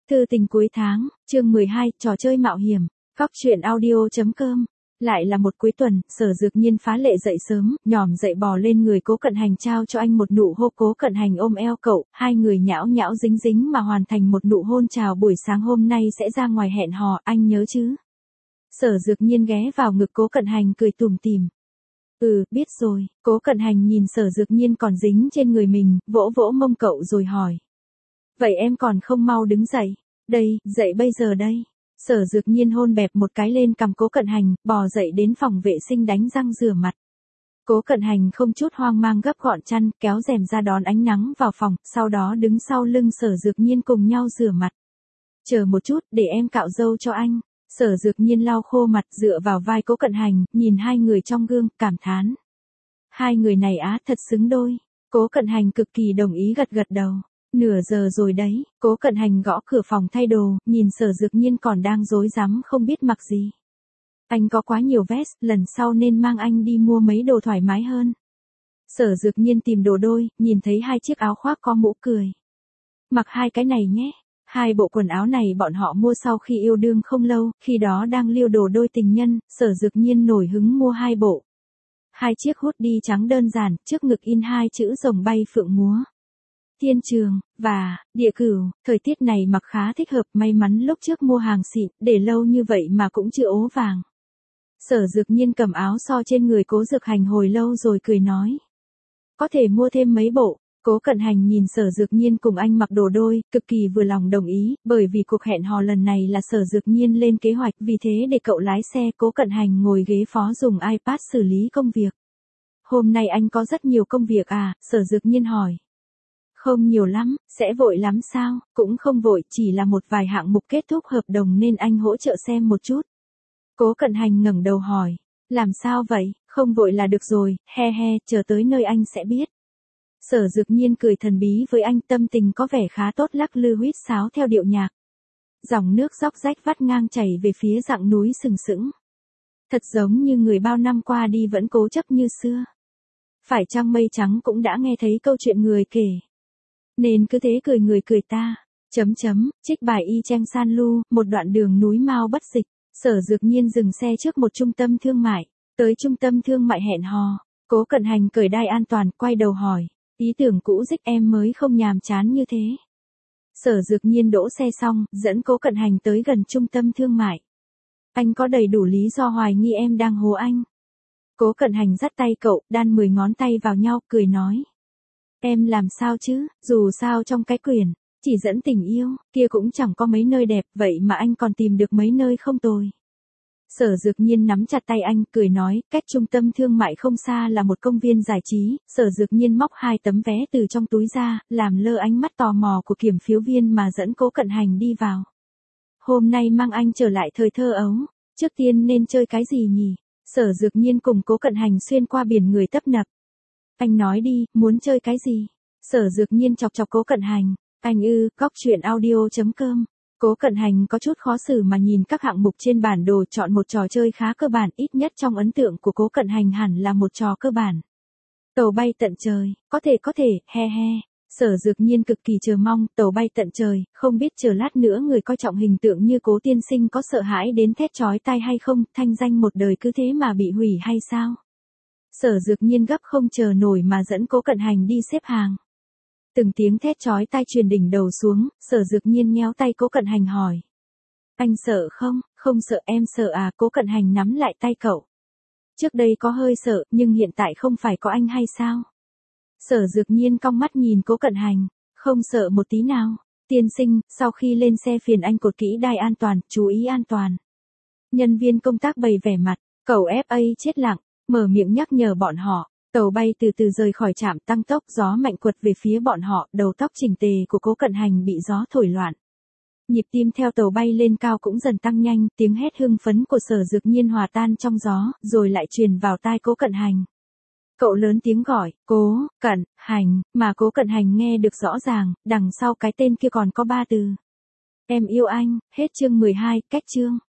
Thư tình cuối tháng, chương 12, trò chơi mạo hiểm, Cóc truyện audio.com. Lại là một cuối tuần, Sở Dược Nhiên phá lệ dậy sớm, nhỏm dậy bò lên người Cố Cận Hành trao cho anh một nụ hôn. Cố Cận Hành ôm eo cậu, hai người nhão nhão dính dính mà hoàn thành một nụ hôn chào buổi sáng hôm nay sẽ ra ngoài hẹn hò, anh nhớ chứ? Sở Dược Nhiên ghé vào ngực Cố Cận Hành cười tủm tỉm. Biết rồi. Cố Cận Hành nhìn Sở Dược Nhiên còn dính trên người mình, vỗ vỗ mông cậu rồi hỏi. Vậy em còn không mau đứng dậy? Đây, dậy bây giờ đây. Sở Dược Nhiên hôn bẹp một cái lên cằm Cố Cận Hành, bò dậy đến phòng vệ sinh đánh răng rửa mặt. Cố Cận Hành không chút hoang mang gấp gọn chăn, kéo rèm ra đón ánh nắng vào phòng, sau đó đứng sau lưng Sở Dược Nhiên cùng nhau rửa mặt. Chờ một chút, để em cạo râu cho anh. Sở Dược Nhiên lau khô mặt dựa vào vai Cố Cận Hành, nhìn hai người trong gương, cảm thán. Hai người này thật xứng đôi. Cố Cận Hành cực kỳ đồng ý gật gật đầu. Nửa giờ rồi đấy, Cố Cận Hành gõ cửa phòng thay đồ, nhìn Sở Dược Nhiên còn đang rối rắm không biết mặc gì. Anh có quá nhiều vest, lần sau nên mang anh đi mua mấy đồ thoải mái hơn. Sở Dược Nhiên tìm đồ đôi, nhìn thấy hai chiếc áo khoác có mũ cười. Mặc hai cái này nhé. Hai bộ quần áo này bọn họ mua sau khi yêu đương không lâu, khi đó đang liêu đồ đôi tình nhân, Sở Dược Nhiên nổi hứng mua hai bộ. Hai chiếc hoodie trắng đơn giản, trước ngực in hai chữ rồng bay phượng múa. Thiên trường, và, địa cửu, thời tiết này mặc khá thích hợp, may mắn lúc trước mua hàng xịn, để lâu như vậy mà cũng chưa ố vàng. Sở Dược Nhiên cầm áo so trên người Cố Dược Hành hồi lâu rồi cười nói. Có thể mua thêm mấy bộ. Cố Cận Hành nhìn Sở Dược Nhiên cùng anh mặc đồ đôi, cực kỳ vừa lòng đồng ý, bởi vì cuộc hẹn hò lần này là Sở Dược Nhiên lên kế hoạch, vì thế để cậu lái xe, Cố Cận Hành ngồi ghế phó dùng iPad xử lý công việc. Hôm nay anh có rất nhiều công việc Sở Dược Nhiên hỏi. Không nhiều lắm, sẽ vội lắm sao? Cũng không vội, chỉ là một vài hạng mục kết thúc hợp đồng nên anh hỗ trợ xem một chút. Cố Cận Hành ngẩng đầu hỏi, làm sao vậy? Không vội là được rồi, chờ tới nơi anh sẽ biết. Sở Dược Nhiên cười thần bí với anh, tâm tình có vẻ khá tốt, lắc lư huýt sáo theo điệu nhạc. Dòng nước róc rách vắt ngang chảy về phía dặng núi sừng sững. Thật giống như người bao năm qua đi vẫn cố chấp như xưa. Phải chăng mây trắng cũng đã nghe thấy câu chuyện người kể. Nên cứ thế cười người cười ta. Trích bài Y Chang San Lu, một đoạn đường núi mau bất dịch. Sở Dược Nhiên dừng xe trước một trung tâm thương mại. Tới trung tâm thương mại hẹn hò. Cố Cận Hành cởi đai an toàn, quay đầu hỏi. Ý tưởng cũ dích em mới không nhàm chán như thế. Sở Dược Nhiên đỗ xe xong, dẫn Cố Cận Hành tới gần trung tâm thương mại. Anh có đầy đủ lý do hoài nghi em đang hố anh. Cố Cận Hành dắt tay cậu, đan 10 ngón tay vào nhau, cười nói. Em làm sao chứ, dù sao trong cái quyển, chỉ dẫn tình yêu, kia cũng chẳng có mấy nơi đẹp, vậy mà anh còn tìm được mấy nơi không tồi. Sở Dược Nhiên nắm chặt tay anh, cười nói, cách trung tâm thương mại không xa là một công viên giải trí. Sở Dược Nhiên móc 2 tấm vé từ trong túi ra, làm lơ ánh mắt tò mò của kiểm phiếu viên mà dẫn Cố Cận Hành đi vào. Hôm nay mang anh trở lại thời thơ ấu, trước tiên nên chơi cái gì nhỉ? Sở Dược Nhiên cùng Cố Cận Hành xuyên qua biển người tấp nập. Anh nói đi, muốn chơi cái gì? Sở Dược Nhiên chọc chọc Cố Cận Hành. Anh Cóc truyện audio.com. Cố Cận Hành có chút khó xử mà nhìn các hạng mục trên bản đồ, chọn một trò chơi khá cơ bản, ít nhất trong ấn tượng của Cố Cận Hành hẳn là một trò cơ bản. Tàu bay tận trời, có thể, Sở Dược Nhiên cực kỳ chờ mong, tàu bay tận trời, không biết chờ lát nữa người coi trọng hình tượng như Cố tiên sinh có sợ hãi đến thét chói tai hay không, thanh danh một đời cứ thế mà bị hủy hay sao? Sở Dược Nhiên gấp không chờ nổi mà dẫn Cố Cận Hành đi xếp hàng. Từng tiếng thét chói tai truyền đỉnh đầu xuống, Sở Dược Nhiên nhéo tay Cố Cận Hành hỏi. Anh sợ không? Không sợ, em sợ Cố Cận Hành nắm lại tay cậu. Trước đây có hơi sợ, nhưng hiện tại không phải có anh hay sao? Sở Dược Nhiên cong mắt nhìn Cố Cận Hành. Không sợ một tí nào. Tiên sinh, sau khi lên xe phiền anh cột kỹ đai an toàn, chú ý an toàn. Nhân viên công tác bày vẻ mặt, cậu FA chết lặng, mở miệng nhắc nhở bọn họ. Tàu bay từ từ rời khỏi trạm, tăng tốc, gió mạnh quật về phía bọn họ, đầu tóc chỉnh tề của Cố Cận Hành bị gió thổi loạn. Nhịp tim theo tàu bay lên cao cũng dần tăng nhanh, tiếng hét hưng phấn của Sở Dược Nhiên hòa tan trong gió, rồi lại truyền vào tai Cố Cận Hành. Cậu lớn tiếng gọi, Cố Cận Hành, mà Cố Cận Hành nghe được rõ ràng, đằng sau cái tên kia còn có 3 từ. Em yêu anh, hết chương 12, cách chương.